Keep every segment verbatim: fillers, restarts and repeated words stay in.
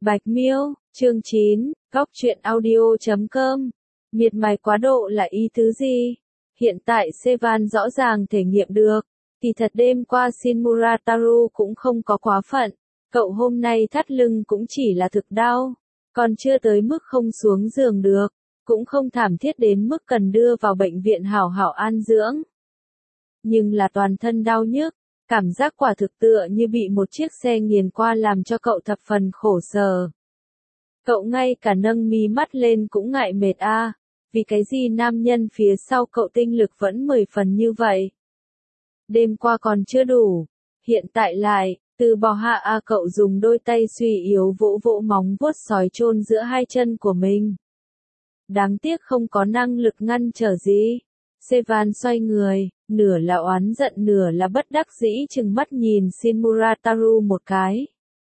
Bạch Miêu, chương chín, góc truyện audio chấm com. Miệt mài quá độ là ý tứ gì? Hiện tại Sevan rõ ràng thể nghiệm được. Kỳ thật đêm qua Shinmura Taru cũng không có quá phận. Cậu hôm nay thắt lưng cũng chỉ là thực đau. Còn chưa tới mức không xuống giường được. Cũng không thảm thiết đến mức cần đưa vào bệnh viện hảo hảo an dưỡng. Nhưng là toàn thân đau nhức. Cảm giác quả thực tựa như bị một chiếc xe nghiền qua làm cho cậu thập phần khổ sở. Cậu ngay cả nâng mí mắt lên cũng ngại mệt a, à, vì cái gì nam nhân phía sau cậu tinh lực vẫn mười phần như vậy. Đêm qua còn chưa đủ, hiện tại lại, từ bỏ hạ a à, cậu dùng đôi tay suy yếu vỗ vỗ móng vuốt sói chôn giữa hai chân của mình. Đáng tiếc không có năng lực ngăn trở gì. Sevan xoay người, nửa là oán giận nửa là bất đắc dĩ chừng mắt nhìn Shinmura Taru một cái.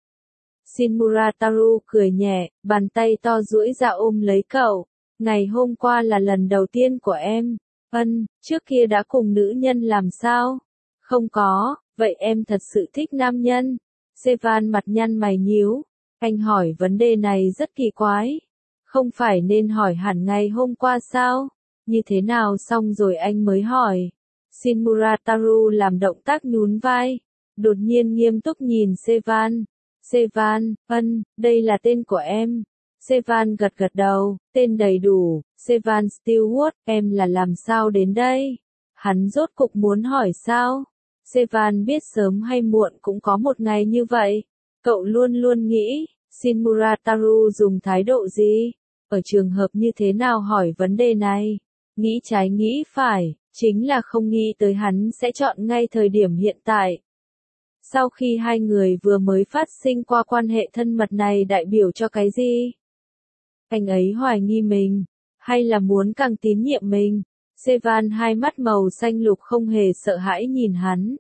Shinmura Taru cười nhẹ, bàn tay to duỗi ra ôm lấy cậu. Ngày hôm qua là lần đầu tiên của em. Ân, trước kia đã cùng nữ nhân làm sao? Không có, vậy em thật sự thích nam nhân? Sevan mặt nhăn mày nhíu. Anh hỏi vấn đề này rất kỳ quái. Không phải nên hỏi hẳn ngày hôm qua sao? Như thế nào xong rồi anh mới hỏi. Shinmura Taru làm động tác nhún vai. Đột nhiên nghiêm túc nhìn Sevan. Sevan, ân, đây là tên của em. Sevan gật gật đầu, tên đầy đủ, Sevan Stewart, em là làm sao đến đây? Hắn rốt cục muốn hỏi sao? Sevan biết sớm hay muộn cũng có một ngày như vậy. Cậu luôn luôn nghĩ, Shinmura Taru dùng thái độ gì? Ở trường hợp như thế nào hỏi vấn đề này? Nghĩ trái nghĩ phải, chính là không nghĩ tới hắn sẽ chọn ngay thời điểm hiện tại. Sau khi hai người vừa mới phát sinh qua quan hệ thân mật này đại biểu cho cái gì? Anh ấy hoài nghi mình, hay là muốn càng tín nhiệm mình? Sevan hai mắt màu xanh lục không hề sợ hãi nhìn hắn.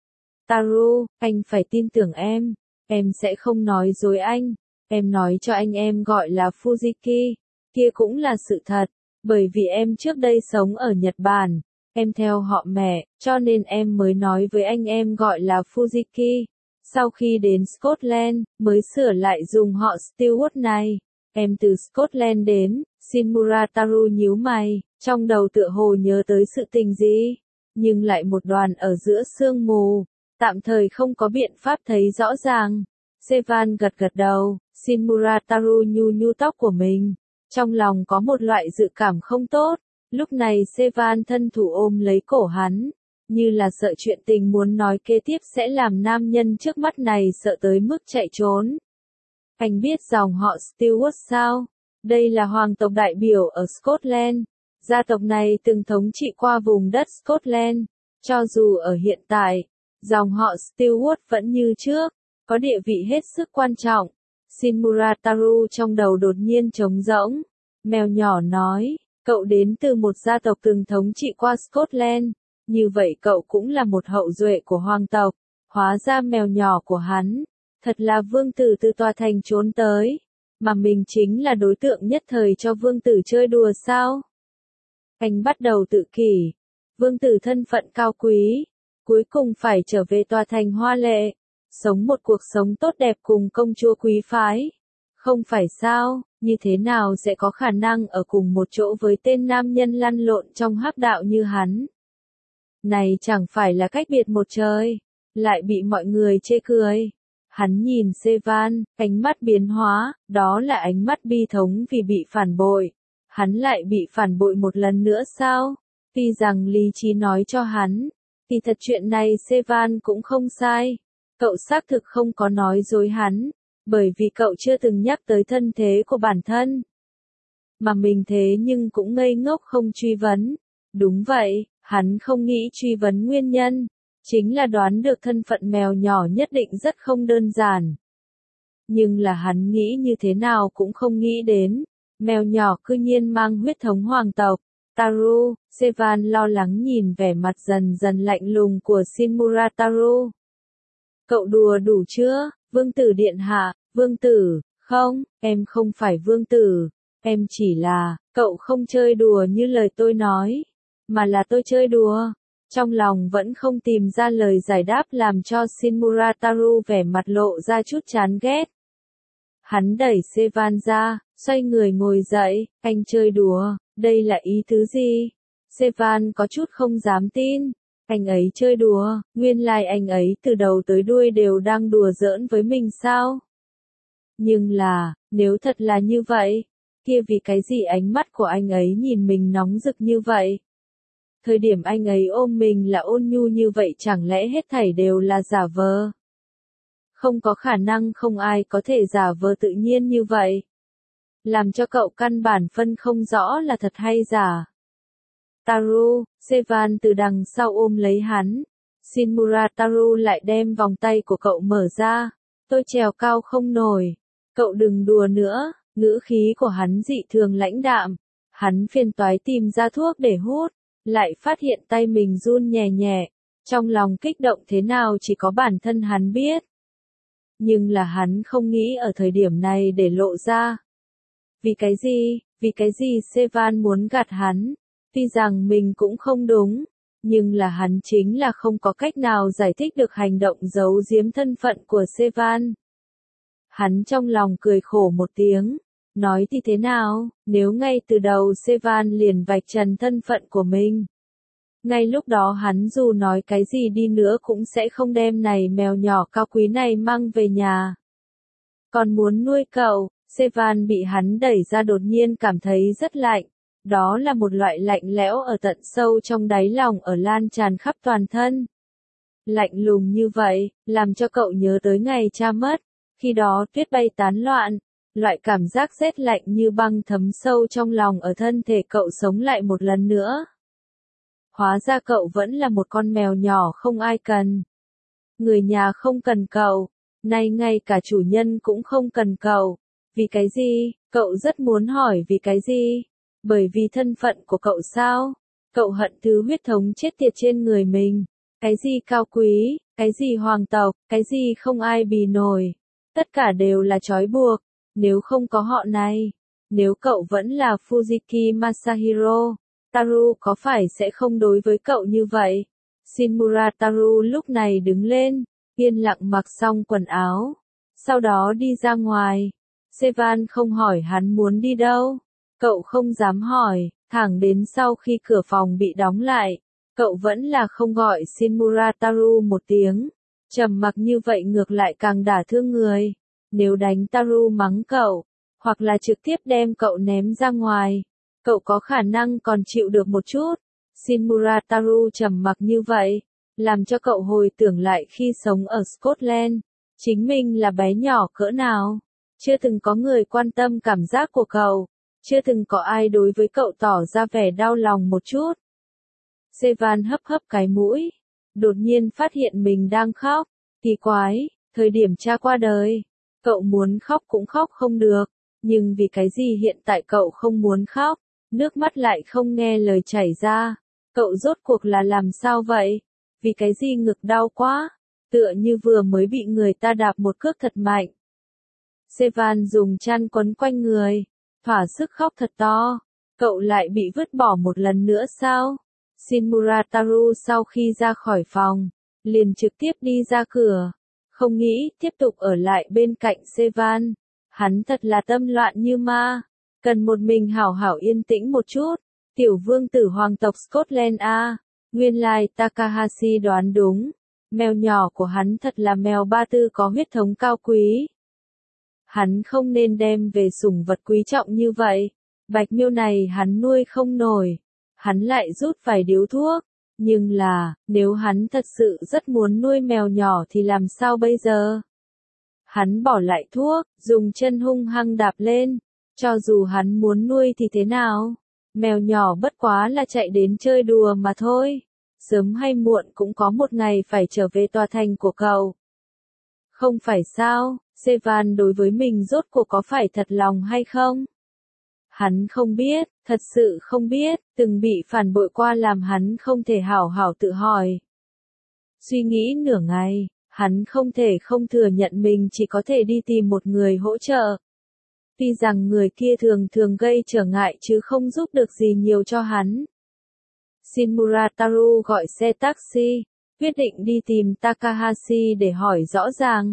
Taru, anh phải tin tưởng em, em sẽ không nói dối anh, em nói cho anh em gọi là Fujiki, kia cũng là sự thật. Bởi vì em trước đây sống ở Nhật Bản, em theo họ mẹ, cho nên em mới nói với anh em gọi là Fujiki. Sau khi đến Scotland, mới sửa lại dùng họ Stewart này. Em từ Scotland đến, Shinmura Taru nhíu mày, trong đầu tựa hồ nhớ tới sự tình gì, nhưng lại một đoàn ở giữa sương mù, tạm thời không có biện pháp thấy rõ ràng. Sevan gật gật đầu, Shinmura Taru nhu nhu tóc của mình. Trong lòng có một loại dự cảm không tốt, lúc này Sevan thân thủ ôm lấy cổ hắn, như là sợ chuyện tình muốn nói kế tiếp sẽ làm nam nhân trước mắt này sợ tới mức chạy trốn. Anh biết dòng họ Stewart sao? Đây là hoàng tộc đại biểu ở Scotland. Gia tộc này từng thống trị qua vùng đất Scotland. Cho dù ở hiện tại, dòng họ Stewart vẫn như trước, có địa vị hết sức quan trọng. Shinmura Taru trong đầu đột nhiên trống rỗng. Mèo nhỏ nói, cậu đến từ một gia tộc từng thống trị qua Scotland. Như vậy cậu cũng là một hậu duệ của hoàng tộc. Hóa ra mèo nhỏ của hắn, thật là vương tử từ tòa thành trốn tới. Mà mình chính là đối tượng nhất thời cho vương tử chơi đùa sao? Anh bắt đầu tự kỷ. Vương tử thân phận cao quý, cuối cùng phải trở về tòa thành hoa lệ. Sống một cuộc sống tốt đẹp cùng công chúa quý phái. Không phải sao, như thế nào sẽ có khả năng ở cùng một chỗ với tên nam nhân lăn lộn trong hắc đạo như hắn. Này chẳng phải là cách biệt một trời, lại bị mọi người chê cười. Hắn nhìn Sevan, ánh mắt biến hóa, đó là ánh mắt bi thống vì bị phản bội. Hắn lại bị phản bội một lần nữa sao? Tuy rằng lý trí nói cho hắn, thì thật chuyện này Sevan cũng không sai. Cậu xác thực không có nói dối hắn, bởi vì cậu chưa từng nhắc tới thân thế của bản thân. Mà mình thế nhưng cũng ngây ngốc không truy vấn. Đúng vậy, hắn không nghĩ truy vấn nguyên nhân, chính là đoán được thân phận mèo nhỏ nhất định rất không đơn giản. Nhưng là hắn nghĩ như thế nào cũng không nghĩ đến, mèo nhỏ cư nhiên mang huyết thống hoàng tộc. Taru, Sevan lo lắng nhìn vẻ mặt dần dần lạnh lùng của Shinmura Taru. Cậu đùa đủ chưa, vương tử điện hạ? Vương tử, không, em không phải vương tử, em chỉ là, cậu không chơi đùa như lời tôi nói, mà là tôi chơi đùa. Trong lòng vẫn không tìm ra lời giải đáp làm cho Shinmura Taru vẻ mặt lộ ra chút chán ghét. Hắn đẩy Sevan ra, xoay người ngồi dậy, anh chơi đùa, đây là ý tứ gì? Sevan có chút không dám tin, anh ấy chơi đùa, nguyên lai like anh ấy từ đầu tới đuôi đều đang đùa giỡn với mình sao? Nhưng là, nếu thật là như vậy, kia vì cái gì ánh mắt của anh ấy nhìn mình nóng rực như vậy? Thời điểm anh ấy ôm mình là ôn nhu như vậy chẳng lẽ hết thảy đều là giả vờ? Không có khả năng không ai có thể giả vờ tự nhiên như vậy. Làm cho cậu căn bản phân không rõ là thật hay giả. Taru, Sevan từ đằng sau ôm lấy hắn. Shinmura Taru lại đem vòng tay của cậu mở ra. Tôi trèo cao không nổi. Cậu đừng đùa nữa, ngữ khí của hắn dị thường lãnh đạm. Hắn phiền toái tìm ra thuốc để hút, lại phát hiện tay mình run nhẹ nhẹ. Trong lòng kích động thế nào chỉ có bản thân hắn biết. Nhưng là hắn không nghĩ ở thời điểm này để lộ ra. Vì cái gì, vì cái gì Sevan muốn gạt hắn, tuy rằng mình cũng không đúng, nhưng là hắn chính là không có cách nào giải thích được hành động giấu giếm thân phận của Sevan. Hắn trong lòng cười khổ một tiếng, nói thì thế nào, nếu ngay từ đầu Sevan liền vạch trần thân phận của mình. Ngay lúc đó hắn dù nói cái gì đi nữa cũng sẽ không đem này mèo nhỏ cao quý này mang về nhà. Còn muốn nuôi cậu, Sevan bị hắn đẩy ra đột nhiên cảm thấy rất lạnh. Đó là một loại lạnh lẽo ở tận sâu trong đáy lòng ở lan tràn khắp toàn thân. Lạnh lùng như vậy, làm cho cậu nhớ tới ngày cha mất, khi đó tuyết bay tán loạn, loại cảm giác rét lạnh như băng thấm sâu trong lòng ở thân thể cậu sống lại một lần nữa. Hóa ra cậu vẫn là một con mèo nhỏ không ai cần. Người nhà không cần cậu, nay ngay cả chủ nhân cũng không cần cậu. Vì cái gì? Cậu rất muốn hỏi vì cái gì? Bởi vì thân phận của cậu sao? Cậu hận thứ huyết thống chết tiệt trên người mình. Cái gì cao quý, cái gì hoàng tộc, cái gì không ai bì nổi. Tất cả đều là trói buộc. Nếu không có họ này, nếu cậu vẫn là Fujiki Masahiro, Taru có phải sẽ không đối với cậu như vậy? Shinmura Taru lúc này đứng lên, yên lặng mặc xong quần áo, sau đó đi ra ngoài. Sevan không hỏi hắn muốn đi đâu, cậu không dám hỏi, thẳng đến sau khi cửa phòng bị đóng lại, cậu vẫn là không gọi Shinmura Taru một tiếng. Trầm mặc như vậy ngược lại càng đả thương người. Nếu đánh Taru mắng cậu, hoặc là trực tiếp đem cậu ném ra ngoài, cậu có khả năng còn chịu được một chút. Shinmura Taru trầm mặc như vậy, làm cho cậu hồi tưởng lại khi sống ở Scotland, chính mình là bé nhỏ cỡ nào, chưa từng có người quan tâm cảm giác của cậu, chưa từng có ai đối với cậu tỏ ra vẻ đau lòng một chút. Sevan hấp hấp cái mũi, đột nhiên phát hiện mình đang khóc, kỳ quái, thời điểm cha qua đời, cậu muốn khóc cũng khóc không được, nhưng vì cái gì hiện tại cậu không muốn khóc, nước mắt lại không nghe lời chảy ra, cậu rốt cuộc là làm sao vậy? Vì cái gì ngực đau quá, tựa như vừa mới bị người ta đạp một cước thật mạnh. Sevan dùng chăn quấn quanh người, thỏa sức khóc thật to, cậu lại bị vứt bỏ một lần nữa sao? Shinmura Taru sau khi ra khỏi phòng, liền trực tiếp đi ra cửa, không nghĩ tiếp tục ở lại bên cạnh Sevan. Hắn thật là tâm loạn như ma, cần một mình hảo hảo yên tĩnh một chút. Tiểu vương tử hoàng tộc Scotland a, nguyên lai Takahashi đoán đúng, mèo nhỏ của hắn thật là mèo ba tư có huyết thống cao quý. Hắn không nên đem về sủng vật quý trọng như vậy, bạch miêu này hắn nuôi không nổi, hắn lại rút vài điếu thuốc, nhưng là, nếu hắn thật sự rất muốn nuôi mèo nhỏ thì làm sao bây giờ? Hắn bỏ lại thuốc, dùng chân hung hăng đạp lên, cho dù hắn muốn nuôi thì thế nào? Mèo nhỏ bất quá là chạy đến chơi đùa mà thôi, sớm hay muộn cũng có một ngày phải trở về tòa thành của cậu. Không phải sao, Sevan đối với mình rốt cuộc có phải thật lòng hay không? Hắn không biết, thật sự không biết, từng bị phản bội qua làm hắn không thể hảo hảo tự hỏi. Suy nghĩ nửa ngày, hắn không thể không thừa nhận mình chỉ có thể đi tìm một người hỗ trợ. Tuy rằng người kia thường thường gây trở ngại chứ không giúp được gì nhiều cho hắn. Shinmura Taru gọi xe taxi, quyết định đi tìm Takahashi để hỏi rõ ràng.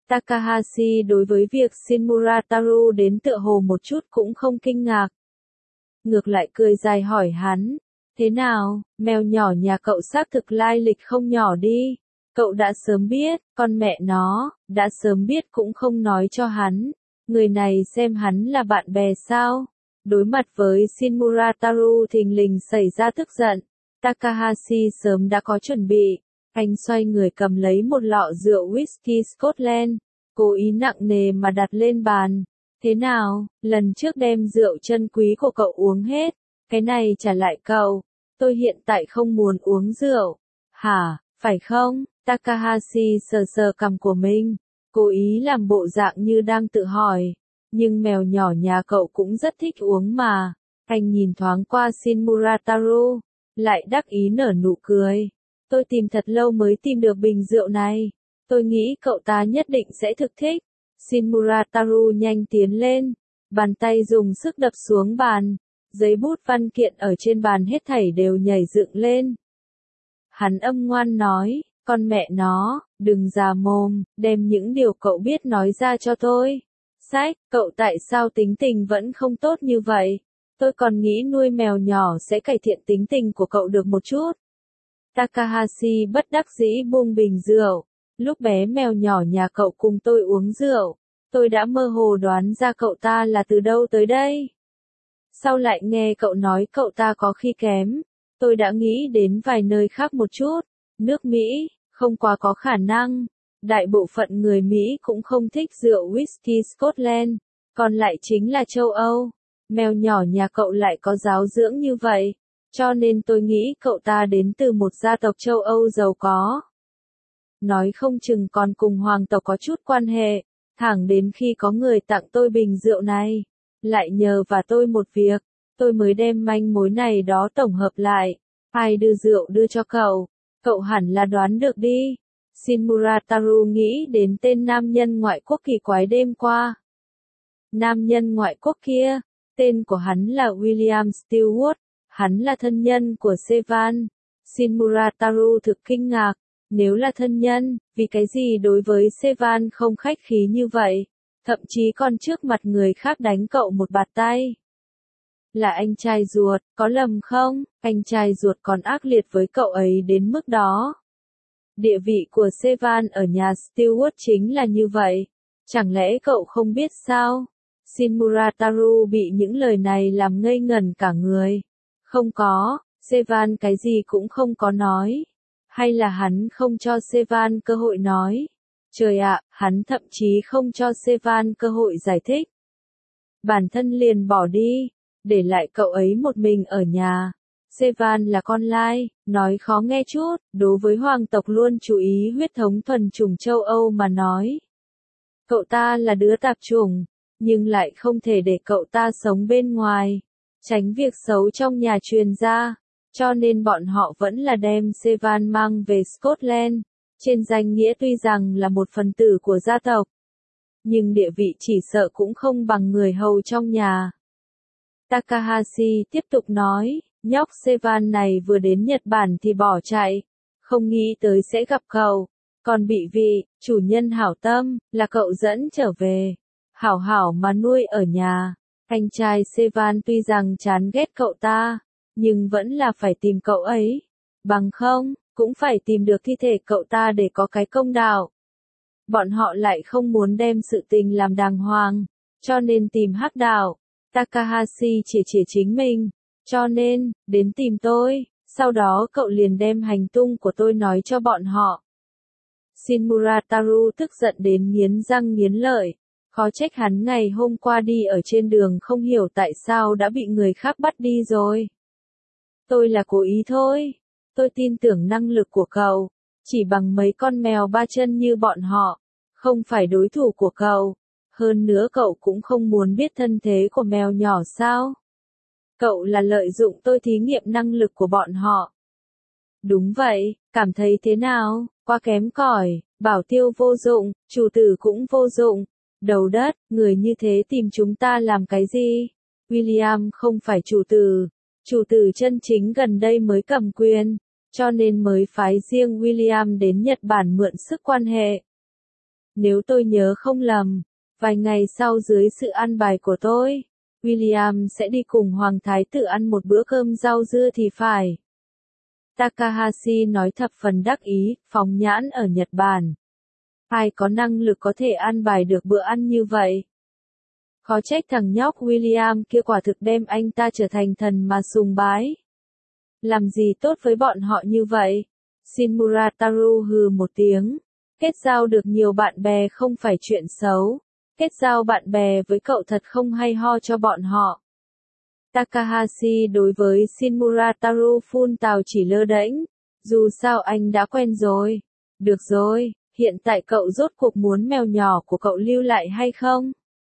Takahashi đối với việc Shinmurataru đến tựa hồ một chút cũng không kinh ngạc. Ngược lại cười dài hỏi hắn, thế nào, mèo nhỏ nhà cậu xác thực lai lịch không nhỏ đi. Cậu đã sớm biết, con mẹ nó, đã sớm biết cũng không nói cho hắn. Người này xem hắn là bạn bè sao? Đối mặt với Shinmurataru thình lình xảy ra tức giận. Takahashi sớm đã có chuẩn bị. Anh xoay người cầm lấy một lọ rượu whisky Scotland, cố ý nặng nề mà đặt lên bàn. Thế nào, lần trước đem rượu chân quý của cậu uống hết, cái này trả lại cậu. Tôi hiện tại không muốn uống rượu. Hả, phải không? Takahashi sờ sờ cằm của mình, cố ý làm bộ dạng như đang tự hỏi. Nhưng mèo nhỏ nhà cậu cũng rất thích uống mà. Anh nhìn thoáng qua Shinmurataru, lại đắc ý nở nụ cười. Tôi tìm thật lâu mới tìm được bình rượu này. Tôi nghĩ cậu ta nhất định sẽ thực thích. Shinmurataru nhanh tiến lên, bàn tay dùng sức đập xuống bàn. Giấy bút văn kiện ở trên bàn hết thảy đều nhảy dựng lên. Hắn âm ngoan nói, con mẹ nó, đừng già mồm, đem những điều cậu biết nói ra cho tôi. Sách, cậu tại sao tính tình vẫn không tốt như vậy? Tôi còn nghĩ nuôi mèo nhỏ sẽ cải thiện tính tình của cậu được một chút. Takahashi bất đắc dĩ buông bình rượu. Lúc bé mèo nhỏ nhà cậu cùng tôi uống rượu, tôi đã mơ hồ đoán ra cậu ta là từ đâu tới đây. Sau lại nghe cậu nói cậu ta có khi kém, tôi đã nghĩ đến vài nơi khác một chút. Nước Mỹ, không quá có khả năng. Đại bộ phận người Mỹ cũng không thích rượu whisky Scotland, còn lại chính là châu Âu. Mèo nhỏ nhà cậu lại có giáo dưỡng như vậy, cho nên tôi nghĩ cậu ta đến từ một gia tộc châu Âu giàu có. Nói không chừng còn cùng hoàng tộc có chút quan hệ, thẳng đến khi có người tặng tôi bình rượu này, lại nhờ và tôi một việc, tôi mới đem manh mối này đó tổng hợp lại. Ai đưa rượu đưa cho cậu, cậu hẳn là đoán được đi. Shinmurataru nghĩ đến tên nam nhân ngoại quốc kỳ quái đêm qua. Nam nhân ngoại quốc kia, tên của hắn là William Stewart, hắn là thân nhân của Sevan. Shinmurataru thực kinh ngạc, nếu là thân nhân, vì cái gì đối với Sevan không khách khí như vậy, thậm chí còn trước mặt người khác đánh cậu một bạt tay. Là anh trai ruột, có lầm không? Anh trai ruột còn ác liệt với cậu ấy đến mức đó. Địa vị của Sevan ở nhà Stewart chính là như vậy. Chẳng lẽ cậu không biết sao? Shinmurataru bị những lời này làm ngây ngẩn cả người. Không có, Sevan cái gì cũng không có nói. Hay là hắn không cho Sevan cơ hội nói? Trời ạ, hắn thậm chí không cho Sevan cơ hội giải thích. Bản thân liền bỏ đi, để lại cậu ấy một mình ở nhà. Sevan là con lai, nói khó nghe chút, đối với hoàng tộc luôn chú ý huyết thống thuần chủng châu Âu mà nói. Cậu ta là đứa tạp chủng, nhưng lại không thể để cậu ta sống bên ngoài, tránh việc xấu trong nhà truyền ra, cho nên bọn họ vẫn là đem Sevan mang về Scotland, trên danh nghĩa tuy rằng là một phần tử của gia tộc, nhưng địa vị chỉ sợ cũng không bằng người hầu trong nhà. Takahashi tiếp tục nói, nhóc Sevan này vừa đến Nhật Bản thì bỏ chạy, không nghĩ tới sẽ gặp cậu, còn bị vị chủ nhân hảo tâm là cậu dẫn trở về, hảo hảo mà nuôi ở nhà. Anh trai Sevan tuy rằng chán ghét cậu ta, nhưng vẫn là phải tìm cậu ấy, bằng không, cũng phải tìm được thi thể cậu ta để có cái công đạo. Bọn họ lại không muốn đem sự tình làm đàng hoàng, cho nên tìm hắc đạo. Takahashi chỉ chỉ chính mình, cho nên, đến tìm tôi, sau đó cậu liền đem hành tung của tôi nói cho bọn họ. Shinmurataru tức giận đến nghiến răng nghiến lợi, khó trách hắn ngày hôm qua đi ở trên đường không hiểu tại sao đã bị người khác bắt đi rồi. Tôi là cố ý thôi, tôi tin tưởng năng lực của cậu, chỉ bằng mấy con mèo ba chân như bọn họ, không phải đối thủ của cậu. Hơn nữa cậu cũng không muốn biết thân thế của mèo nhỏ sao? Cậu là lợi dụng tôi thí nghiệm năng lực của bọn họ. Đúng vậy, cảm thấy thế nào? Quá kém cỏi, bảo tiêu vô dụng, chủ tử cũng vô dụng. Đầu đất, người như thế tìm chúng ta làm cái gì? William không phải chủ tử. Chủ tử chân chính gần đây mới cầm quyền, cho nên mới phái riêng William đến Nhật Bản mượn sức quan hệ. Nếu tôi nhớ không lầm, vài ngày sau dưới sự an bài của tôi, William sẽ đi cùng Hoàng Thái tử ăn một bữa cơm rau dưa thì phải. Takahashi nói thập phần đắc ý, phóng nhãn ở Nhật Bản. Ai có năng lực có thể an bài được bữa ăn như vậy? Khó trách thằng nhóc William kia quả thực đem anh ta trở thành thần mà sùng bái. Làm gì tốt với bọn họ như vậy? Shinmura Taru hừ một tiếng. Kết giao được nhiều bạn bè không phải chuyện xấu. Kết giao bạn bè với cậu thật không hay ho cho bọn họ. Takahashi đối với Shinmura Taru phun tào chỉ lơ đễnh. Dù sao anh đã quen rồi. Được rồi, hiện tại cậu rốt cuộc muốn mèo nhỏ của cậu lưu lại hay không?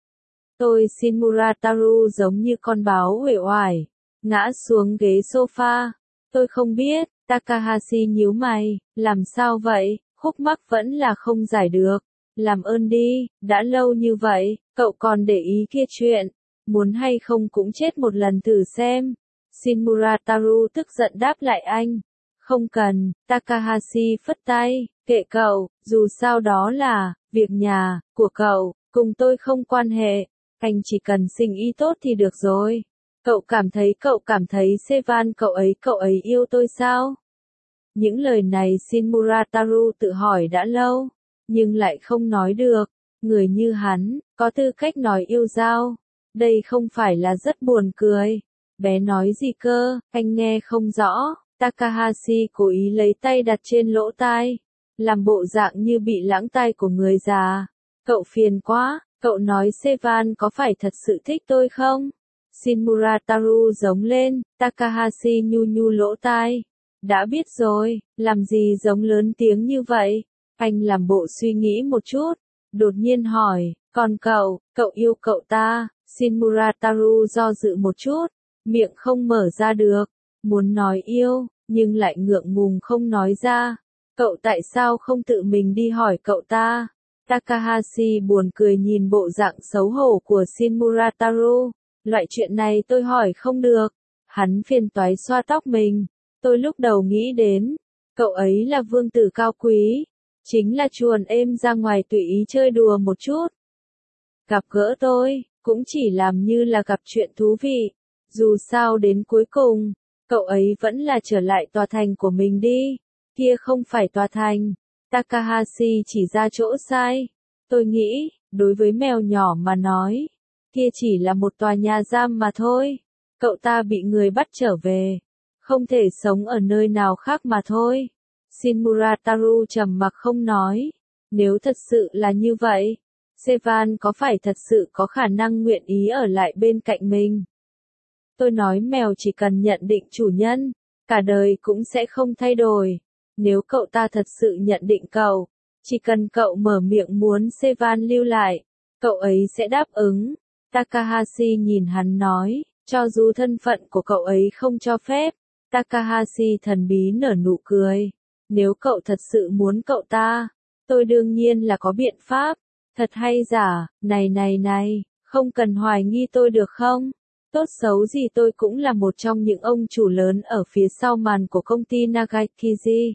Tôi Shinmura Taru giống như con báo uể oải, ngã xuống ghế sofa. Tôi không biết, Takahashi nhíu mày, làm sao vậy, khúc mắc vẫn là không giải được. Làm ơn đi, đã lâu như vậy, cậu còn để ý kia chuyện, muốn hay không cũng chết một lần thử xem. Shinmura Taru tức giận đáp lại anh. Không cần, Takahashi phất tay, kệ cậu, dù sao đó là việc nhà của cậu, cùng tôi không quan hệ. Anh chỉ cần sinh ý tốt thì được rồi. Cậu cảm thấy cậu cảm thấy Sevan cậu ấy cậu ấy yêu tôi sao? Những lời này Shinmura Taru tự hỏi đã lâu, nhưng lại không nói được. Người như hắn, có tư cách nói yêu giao. Đây không phải là rất buồn cười. Bé nói gì cơ, anh nghe không rõ. Takahashi cố ý lấy tay đặt trên lỗ tai, làm bộ dạng như bị lãng tai của người già. Cậu phiền quá, cậu nói Sevan có phải thật sự thích tôi không? Shinmura Taru giống lên, Takahashi nhu nhu lỗ tai. Đã biết rồi, làm gì giống lớn tiếng như vậy? Anh làm bộ suy nghĩ một chút, đột nhiên hỏi, còn cậu, cậu yêu cậu ta? Shinmura Taru do dự một chút, miệng không mở ra được, muốn nói yêu, nhưng lại ngượng ngùng không nói ra. Cậu tại sao không tự mình đi hỏi cậu ta? Takahashi buồn cười nhìn bộ dạng xấu hổ của Shinmura Taru. Loại chuyện này tôi hỏi không được. Hắn phiền toái xoa tóc mình. Tôi lúc đầu nghĩ đến, cậu ấy là vương tử cao quý, chính là chuồn êm ra ngoài tùy ý chơi đùa một chút. Gặp gỡ tôi, cũng chỉ làm như là gặp chuyện thú vị. Dù sao đến cuối cùng, cậu ấy vẫn là trở lại tòa thành của mình đi. Kia không phải tòa thành. Takahashi chỉ ra chỗ sai. Tôi nghĩ, đối với mèo nhỏ mà nói, kia chỉ là một tòa nhà giam mà thôi. Cậu ta bị người bắt trở về, không thể sống ở nơi nào khác mà thôi. Shinmura Taru trầm mặc không nói. Nếu thật sự là như vậy, Sevan có phải thật sự có khả năng nguyện ý ở lại bên cạnh mình? Tôi nói mèo chỉ cần nhận định chủ nhân, cả đời cũng sẽ không thay đổi. Nếu cậu ta thật sự nhận định cậu, chỉ cần cậu mở miệng muốn Sevan lưu lại, cậu ấy sẽ đáp ứng. Takahashi nhìn hắn nói, cho dù thân phận của cậu ấy không cho phép. Takahashi thần bí nở nụ cười. Nếu cậu thật sự muốn cậu ta, tôi đương nhiên là có biện pháp. Thật hay giả, này này này, không cần hoài nghi tôi được không? Tốt xấu gì tôi cũng là một trong những ông chủ lớn ở phía sau màn của công ty Nagaikiji.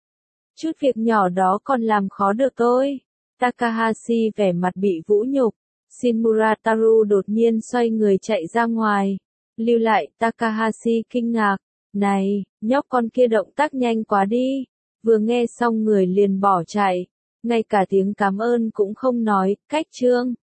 Chút việc nhỏ đó còn làm khó được tôi. Takahashi vẻ mặt bị vũ nhục. Shinmura Taru đột nhiên xoay người chạy ra ngoài. Lưu lại, Takahashi kinh ngạc. Này, nhóc con kia động tác nhanh quá đi. Vừa nghe xong người liền bỏ chạy. Ngay cả tiếng cảm ơn cũng không nói, cách chương.